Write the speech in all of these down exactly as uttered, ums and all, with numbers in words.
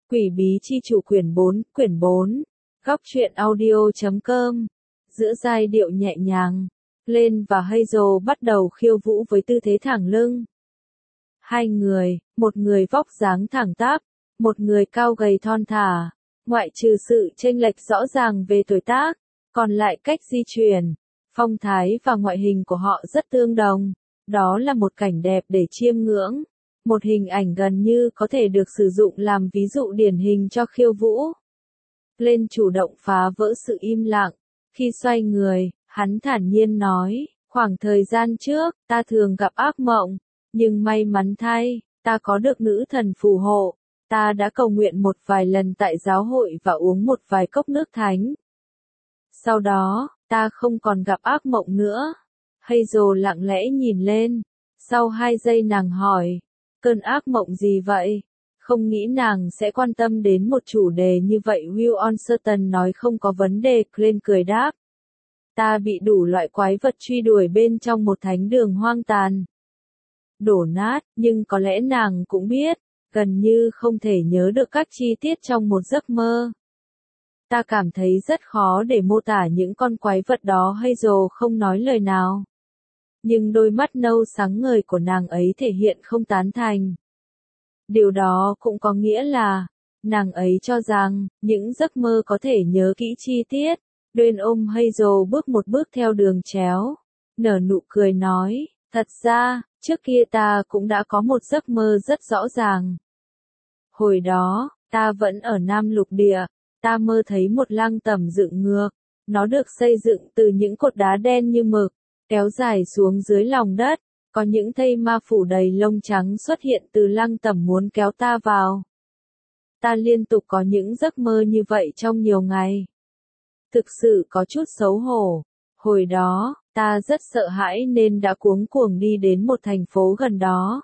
Quỷ bí chi chủ quyển bốn, quyển bốn. Góc truyện audio chấm com. Giữa giai điệu nhẹ nhàng, Glenn và Hazel bắt đầu khiêu vũ với tư thế thẳng lưng. Hai người, một người vóc dáng thẳng tắp, một người cao gầy thon thả, ngoại trừ sự chênh lệch rõ ràng về tuổi tác, còn lại cách di chuyển, phong thái và ngoại hình của họ rất tương đồng. Đó là một cảnh đẹp để chiêm ngưỡng, một hình ảnh gần như có thể được sử dụng làm ví dụ điển hình cho khiêu vũ. Glenn chủ động phá vỡ sự im lặng. Khi xoay người, hắn thản nhiên nói, khoảng thời gian trước, ta thường gặp ác mộng, nhưng may mắn thay, ta có được nữ thần phù hộ. Ta đã cầu nguyện một vài lần tại giáo hội và uống một vài cốc nước thánh. Sau đó, ta không còn gặp ác mộng nữa. Hazel lặng lẽ nhìn lên. Sau hai giây nàng hỏi, cơn ác mộng gì vậy? Không nghĩ nàng sẽ quan tâm đến một chủ đề như vậy. Will Uncertain nói không có vấn đề. Glenn cười đáp. Ta bị đủ loại quái vật truy đuổi bên trong một thánh đường hoang tàn. Đổ nát, nhưng có lẽ nàng cũng biết, gần như không thể nhớ được các chi tiết trong một giấc mơ. Ta cảm thấy rất khó để mô tả những con quái vật đó. Hazel không nói lời nào. Nhưng đôi mắt nâu sáng ngời của nàng ấy thể hiện không tán thành. Điều đó cũng có nghĩa là, nàng ấy cho rằng, những giấc mơ có thể nhớ kỹ chi tiết. Glenn ôm Hazel bước một bước theo đường chéo. Nở nụ cười nói, thật ra, trước kia ta cũng đã có một giấc mơ rất rõ ràng. Hồi đó, ta vẫn ở Nam Lục Địa, ta mơ thấy một lăng tẩm dựng ngược. Nó được xây dựng từ những cột đá đen như mực, kéo dài xuống dưới lòng đất. Có những thây ma phủ đầy lông trắng xuất hiện từ lăng tẩm muốn kéo ta vào. Ta liên tục có những giấc mơ như vậy trong nhiều ngày. Thực sự có chút xấu hổ. Hồi đó, ta rất sợ hãi nên đã cuống cuồng đi đến một thành phố gần đó.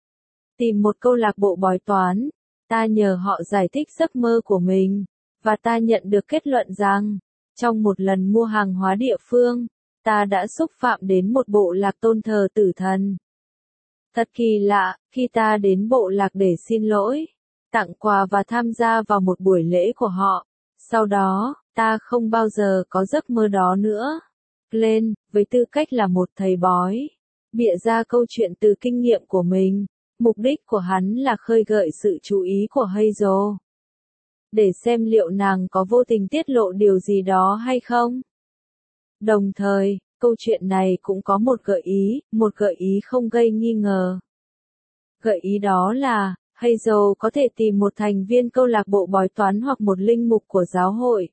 Tìm một câu lạc bộ bói toán. Ta nhờ họ giải thích giấc mơ của mình. Và ta nhận được kết luận rằng, trong một lần mua hàng hóa địa phương, ta đã xúc phạm đến một bộ lạc tôn thờ tử thần. Thật kỳ lạ, khi ta đến bộ lạc để xin lỗi, tặng quà và tham gia vào một buổi lễ của họ. Sau đó, ta không bao giờ có giấc mơ đó nữa. Glenn, với tư cách là một thầy bói, bịa ra câu chuyện từ kinh nghiệm của mình. Mục đích của hắn là khơi gợi sự chú ý của Hazel. Để xem liệu nàng có vô tình tiết lộ điều gì đó hay không. Đồng thời, câu chuyện này cũng có một gợi ý, một gợi ý không gây nghi ngờ. Gợi ý đó là, Hazel có thể tìm một thành viên câu lạc bộ bói toán hoặc một linh mục của giáo hội.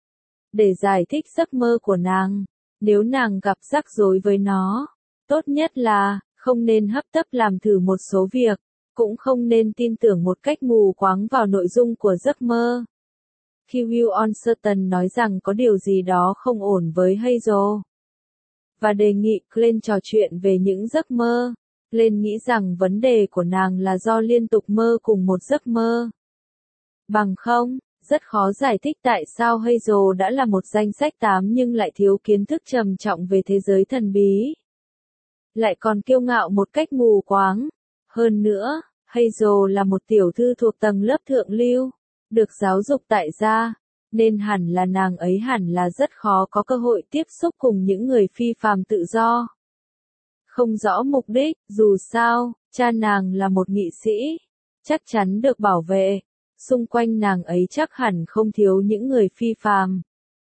Để giải thích giấc mơ của nàng, nếu nàng gặp rắc rối với nó, tốt nhất là, không nên hấp tấp làm thử một số việc, cũng không nên tin tưởng một cách mù quáng vào nội dung của giấc mơ. Khi Will Uncertain nói rằng có điều gì đó không ổn với Hazel, và đề nghị Glenn trò chuyện về những giấc mơ, Glenn nghĩ rằng vấn đề của nàng là do liên tục mơ cùng một giấc mơ. Bằng không, rất khó giải thích tại sao Hazel đã là một danh sách tám nhưng lại thiếu kiến thức trầm trọng về thế giới thần bí. Lại còn kiêu ngạo một cách mù quáng. Hơn nữa, Hazel là một tiểu thư thuộc tầng lớp thượng lưu, được giáo dục tại gia, nên hẳn là nàng ấy hẳn là rất khó có cơ hội tiếp xúc cùng những người phi phàm tự do. Không rõ mục đích, dù sao, cha nàng là một nghị sĩ, chắc chắn được bảo vệ, xung quanh nàng ấy chắc hẳn không thiếu những người phi phàm.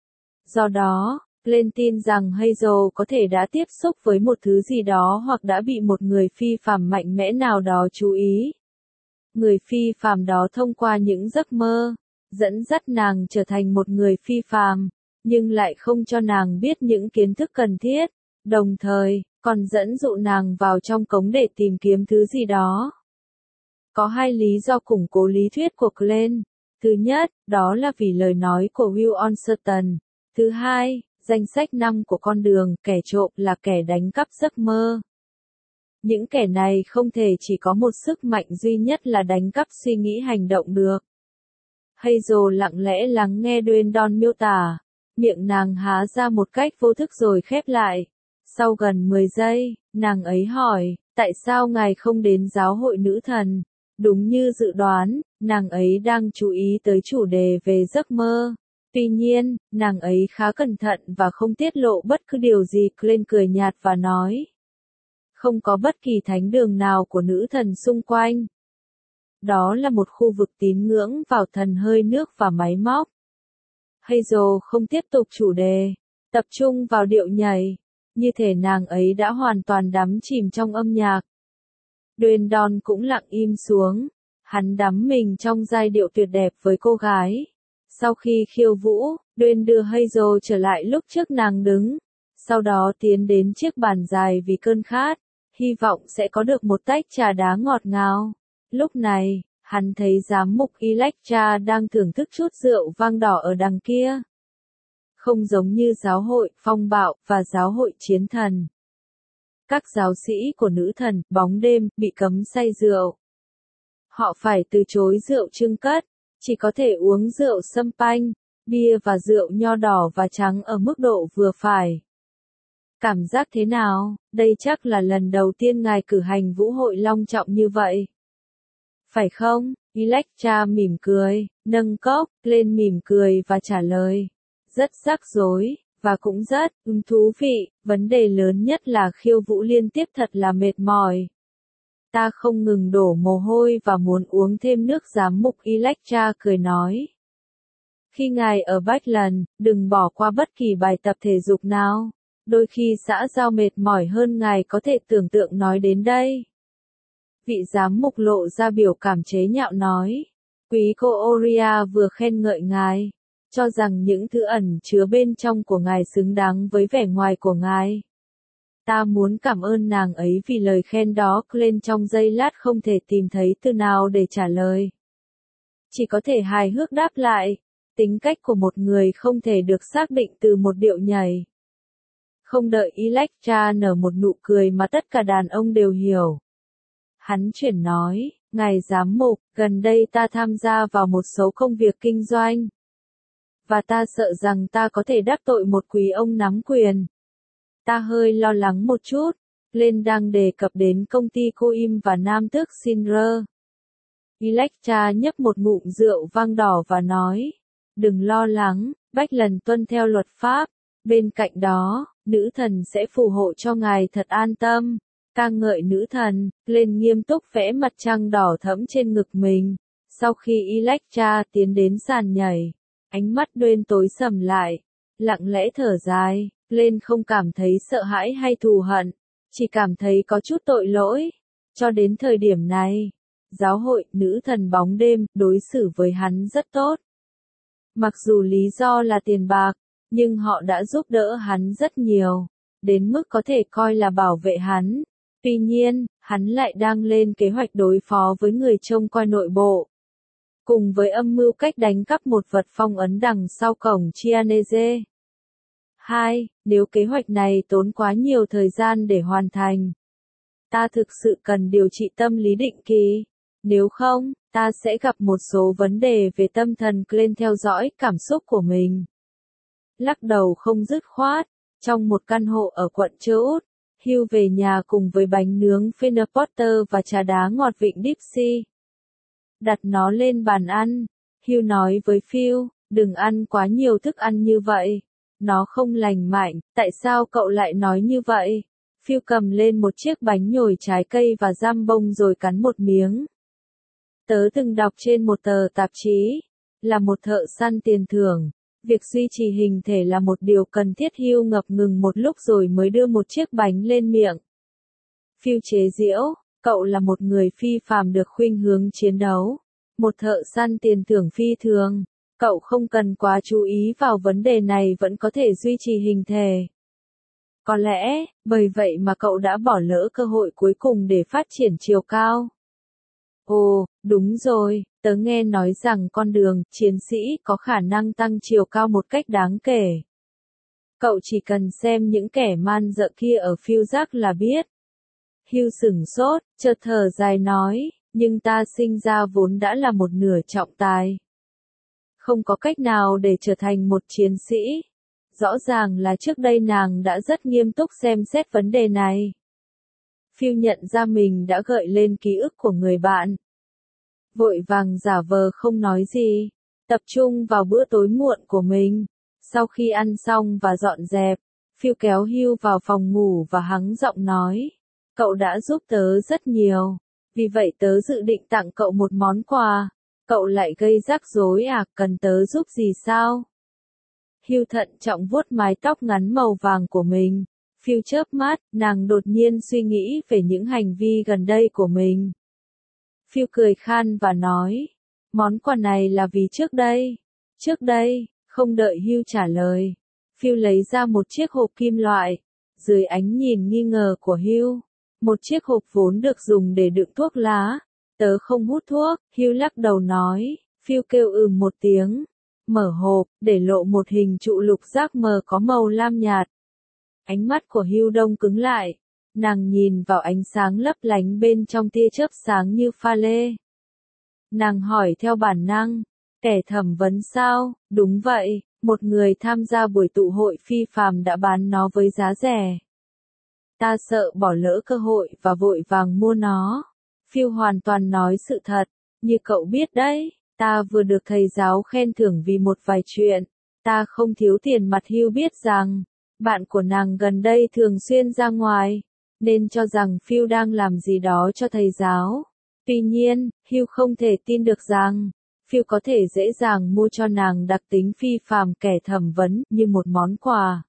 Do đó, Glenn tin rằng Hazel có thể đã tiếp xúc với một thứ gì đó hoặc đã bị một người phi phàm mạnh mẽ nào đó chú ý. Người phi phàm đó thông qua những giấc mơ, dẫn dắt nàng trở thành một người phi phàm, nhưng lại không cho nàng biết những kiến thức cần thiết, đồng thời, còn dẫn dụ nàng vào trong cống để tìm kiếm thứ gì đó. Có hai lý do củng cố lý thuyết của Glenn. Thứ nhất, đó là vì lời nói của Will Uncertain. Thứ hai, danh sách năm của con đường, kẻ trộm là kẻ đánh cắp giấc mơ. Những kẻ này không thể chỉ có một sức mạnh duy nhất là đánh cắp suy nghĩ hành động được. Hazel lặng lẽ lắng nghe Glenn miêu tả, miệng nàng há ra một cách vô thức rồi khép lại. Sau gần mười giây, nàng ấy hỏi, tại sao ngài không đến giáo hội nữ thần? Đúng như dự đoán, nàng ấy đang chú ý tới chủ đề về giấc mơ. Tuy nhiên, nàng ấy khá cẩn thận và không tiết lộ bất cứ điều gì. Glenn cười nhạt và nói. Không có bất kỳ thánh đường nào của nữ thần xung quanh. Đó là một khu vực tín ngưỡng vào thần hơi nước và máy móc. Hazel không tiếp tục chủ đề, tập trung vào điệu nhảy, như thể nàng ấy đã hoàn toàn đắm chìm trong âm nhạc. Dwayne Don cũng lặng im xuống, hắn đắm mình trong giai điệu tuyệt đẹp với cô gái. Sau khi khiêu vũ, Dwayne đưa Hazel trở lại lúc trước nàng đứng, sau đó tiến đến chiếc bàn dài vì cơn khát, hy vọng sẽ có được một tách trà đá ngọt ngào. Lúc này, hắn thấy giám mục Electra đang thưởng thức chút rượu vang đỏ ở đằng kia. Không giống như giáo hội phong bạo và giáo hội chiến thần. Các giáo sĩ của nữ thần bóng đêm bị cấm say rượu. Họ phải từ chối rượu trưng cất, chỉ có thể uống rượu sâm panh, bia và rượu nho đỏ và trắng ở mức độ vừa phải. Cảm giác thế nào? Đây chắc là lần đầu tiên ngài cử hành vũ hội long trọng như vậy. Phải không? Electra mỉm cười, nâng cốc lên mỉm cười và trả lời. Rất rắc rối, và cũng rất ừm thú vị, vấn đề lớn nhất là khiêu vũ liên tiếp thật là mệt mỏi. Ta không ngừng đổ mồ hôi và muốn uống thêm nước. Giám mục Electra cười nói. Khi ngài ở Bachland, đừng bỏ qua bất kỳ bài tập thể dục nào. Đôi khi xã giao mệt mỏi hơn ngài có thể tưởng tượng nói đến đây. Vị giám mục lộ ra biểu cảm chế nhạo nói. Quý cô Oria vừa khen ngợi ngài, cho rằng những thứ ẩn chứa bên trong của ngài xứng đáng với vẻ ngoài của ngài. Ta muốn cảm ơn nàng ấy vì lời khen đó. Glenn trong giây lát không thể tìm thấy từ nào để trả lời. Chỉ có thể hài hước đáp lại. Tính cách của một người không thể được xác định từ một điệu nhảy. Không đợi Electra nở một nụ cười mà tất cả đàn ông đều hiểu. Hắn chuyển nói, ngài giám mục, gần đây ta tham gia vào một số công việc kinh doanh. Và ta sợ rằng ta có thể đắc tội một quý ông nắm quyền. Ta hơi lo lắng một chút. Glenn đang đề cập đến công ty cô im và nam tước Sinner. Electra nhấp một ngụm rượu vang đỏ và nói, đừng lo lắng, Bachland tuân theo luật pháp. Bên cạnh đó, nữ thần sẽ phù hộ cho ngài thật an tâm. Ca ngợi nữ thần, Glenn nghiêm túc vẽ mặt trăng đỏ thẫm trên ngực mình. Sau khi Electra tiến đến sàn nhảy, ánh mắt Dwayne tối sầm lại, lặng lẽ thở dài. Glenn không cảm thấy sợ hãi hay thù hận, chỉ cảm thấy có chút tội lỗi. Cho đến thời điểm này, giáo hội nữ thần bóng đêm đối xử với hắn rất tốt. Mặc dù lý do là tiền bạc, nhưng họ đã giúp đỡ hắn rất nhiều, đến mức có thể coi là bảo vệ hắn. Tuy nhiên, hắn lại đang lên kế hoạch đối phó với người trông coi nội bộ. Cùng với âm mưu cách đánh cắp một vật phong ấn đằng sau cổng Chianese. hai. Nếu kế hoạch này tốn quá nhiều thời gian để hoàn thành, ta thực sự cần điều trị tâm lý định kỳ. Nếu không, ta sẽ gặp một số vấn đề về tâm thần. Glenn theo dõi cảm xúc của mình. Lắc đầu không dứt khoát, trong một căn hộ ở quận Church, Hugh về nhà cùng với bánh nướng Fenner Porter và trà đá ngọt vịnh Dipsy. Đặt nó lên bàn ăn, Hugh nói với Phil, đừng ăn quá nhiều thức ăn như vậy. Nó không lành mạnh, tại sao cậu lại nói như vậy? Phil cầm lên một chiếc bánh nhồi trái cây và giam bông rồi cắn một miếng. Tớ từng đọc trên một tờ tạp chí, là một thợ săn tiền thưởng. Việc duy trì hình thể là một điều cần thiết. Hugh ngập ngừng một lúc rồi mới đưa một chiếc bánh lên miệng. Phil chế giễu, cậu là một người phi phàm được khuynh hướng chiến đấu. Một thợ săn tiền thưởng phi thường. Cậu không cần quá chú ý vào vấn đề này vẫn có thể duy trì hình thể. Có lẽ, bởi vậy mà cậu đã bỏ lỡ cơ hội cuối cùng để phát triển chiều cao. Ồ, đúng rồi, tớ nghe nói rằng con đường chiến sĩ có khả năng tăng chiều cao một cách đáng kể. Cậu chỉ cần xem những kẻ man dợ kia ở phiêu giác là biết. Hugh sửng sốt, chợt thở dài nói, nhưng ta sinh ra vốn đã là một nửa trọng tài. Không có cách nào để trở thành một chiến sĩ. Rõ ràng là trước đây nàng đã rất nghiêm túc xem xét vấn đề này. Phil nhận ra mình đã gợi lên ký ức của người bạn. vội vàng giả vờ không nói gì, tập trung vào bữa tối muộn của mình. Sau khi ăn xong và dọn dẹp, Phil kéo Hugh vào phòng ngủ và hắng giọng nói, cậu đã giúp tớ rất nhiều, vì vậy tớ dự định tặng cậu một món quà. Cậu lại gây rắc rối à, cần tớ giúp gì sao? Hugh thận trọng vuốt mái tóc ngắn màu vàng của mình. Phil chớp mắt, nàng đột nhiên suy nghĩ về những hành vi gần đây của mình. Phil cười khan và nói, món quà này là vì trước đây. Trước đây, không đợi Hugh trả lời, Phil lấy ra một chiếc hộp kim loại. Dưới ánh nhìn nghi ngờ của Hugh, một chiếc hộp vốn được dùng để đựng thuốc lá. Tớ không hút thuốc, Hugh lắc đầu nói. Phil kêu ừm một tiếng, mở hộp, để lộ một hình trụ lục giác mờ có màu lam nhạt. Ánh mắt của Hugh đông cứng lại, nàng nhìn vào ánh sáng lấp lánh bên trong tia chớp sáng như pha lê. Nàng hỏi theo bản năng, kẻ thẩm vấn sao? Đúng vậy, một người tham gia buổi tụ hội phi phàm đã bán nó với giá rẻ. Ta sợ bỏ lỡ cơ hội và vội vàng mua nó. Phil hoàn toàn nói sự thật, như cậu biết đấy, ta vừa được thầy giáo khen thưởng vì một vài chuyện, ta không thiếu tiền mặt. Hugh biết rằng, bạn của nàng gần đây thường xuyên ra ngoài, nên cho rằng Phil đang làm gì đó cho thầy giáo. Tuy nhiên, Hugh không thể tin được rằng, Phil có thể dễ dàng mua cho nàng đặc tính phi phàm kẻ thẩm vấn như một món quà.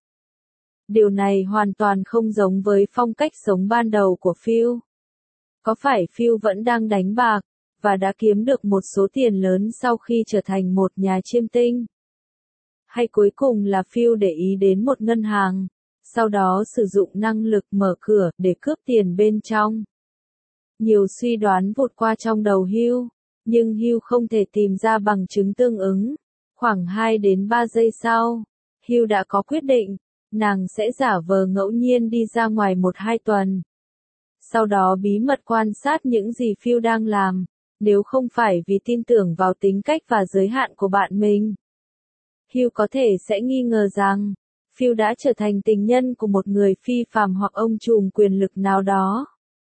Điều này hoàn toàn không giống với phong cách sống ban đầu của Phil. Có phải Phil vẫn đang đánh bạc, và đã kiếm được một số tiền lớn sau khi trở thành một nhà chiêm tinh? Hay cuối cùng là Phil để ý đến một ngân hàng, sau đó sử dụng năng lực mở cửa để cướp tiền bên trong? Nhiều suy đoán vụt qua trong đầu Hugh, nhưng Hugh không thể tìm ra bằng chứng tương ứng. Khoảng hai đến ba giây sau, Hugh đã có quyết định, nàng sẽ giả vờ ngẫu nhiên đi ra ngoài một hai tuần. Sau đó bí mật quan sát những gì Phil đang làm, nếu không phải vì tin tưởng vào tính cách và giới hạn của bạn mình. Hugh có thể sẽ nghi ngờ rằng, Phil đã trở thành tình nhân của một người phi phàm hoặc ông trùm quyền lực nào đó.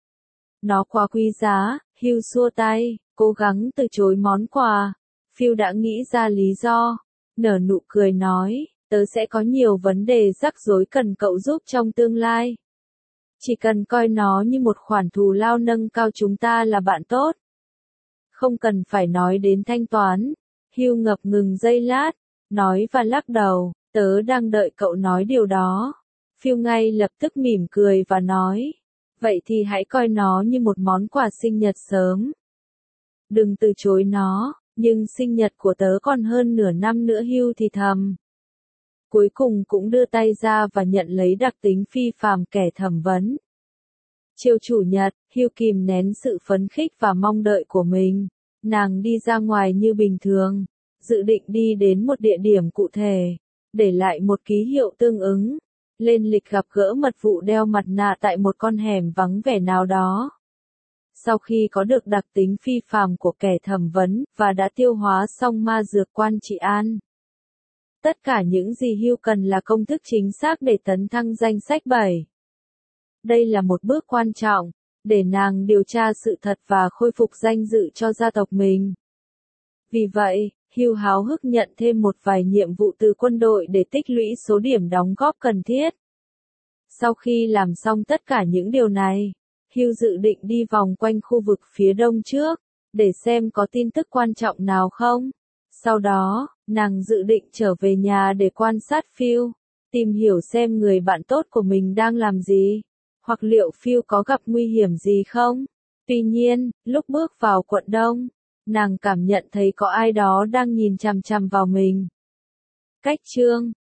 Nó quá quý giá, Hugh xua tay, cố gắng từ chối món quà. Phil đã nghĩ ra lý do, nở nụ cười nói, tớ sẽ có nhiều vấn đề rắc rối cần cậu giúp trong tương lai. Chỉ cần coi nó như một khoản thù lao nâng cao chúng ta là bạn tốt. Không cần phải nói đến thanh toán. Hugh ngập ngừng giây lát, nói và lắc đầu, tớ đang đợi cậu nói điều đó. Phil ngay lập tức mỉm cười và nói, vậy thì hãy coi nó như một món quà sinh nhật sớm. Đừng từ chối nó, nhưng sinh nhật của tớ còn hơn nửa năm nữa. Hugh thì thầm. Cuối cùng cũng đưa tay ra và nhận lấy đặc tính phi phàm kẻ thẩm vấn. Chiều chủ nhật, Hugh kìm nén sự phấn khích và mong đợi của mình. Nàng đi ra ngoài như bình thường, dự định đi đến một địa điểm cụ thể, để lại một ký hiệu tương ứng, lên lịch gặp gỡ mật vụ đeo mặt nạ tại một con hẻm vắng vẻ nào đó. Sau khi có được đặc tính phi phàm của kẻ thẩm vấn, và đã tiêu hóa xong ma dược quan trị an. Tất cả những gì Hugh cần là công thức chính xác để tấn thăng danh sách bảy. Đây là một bước quan trọng, để nàng điều tra sự thật và khôi phục danh dự cho gia tộc mình. Vì vậy, Hugh háo hức nhận thêm một vài nhiệm vụ từ quân đội để tích lũy số điểm đóng góp cần thiết. Sau khi làm xong tất cả những điều này, Hugh dự định đi vòng quanh khu vực phía đông trước, để xem có tin tức quan trọng nào không. Sau đó, nàng dự định trở về nhà để quan sát Phil, tìm hiểu xem người bạn tốt của mình đang làm gì, hoặc liệu Phil có gặp nguy hiểm gì không. Tuy nhiên, lúc bước vào quận đông, nàng cảm nhận thấy có ai đó đang nhìn chằm chằm vào mình. Cách chương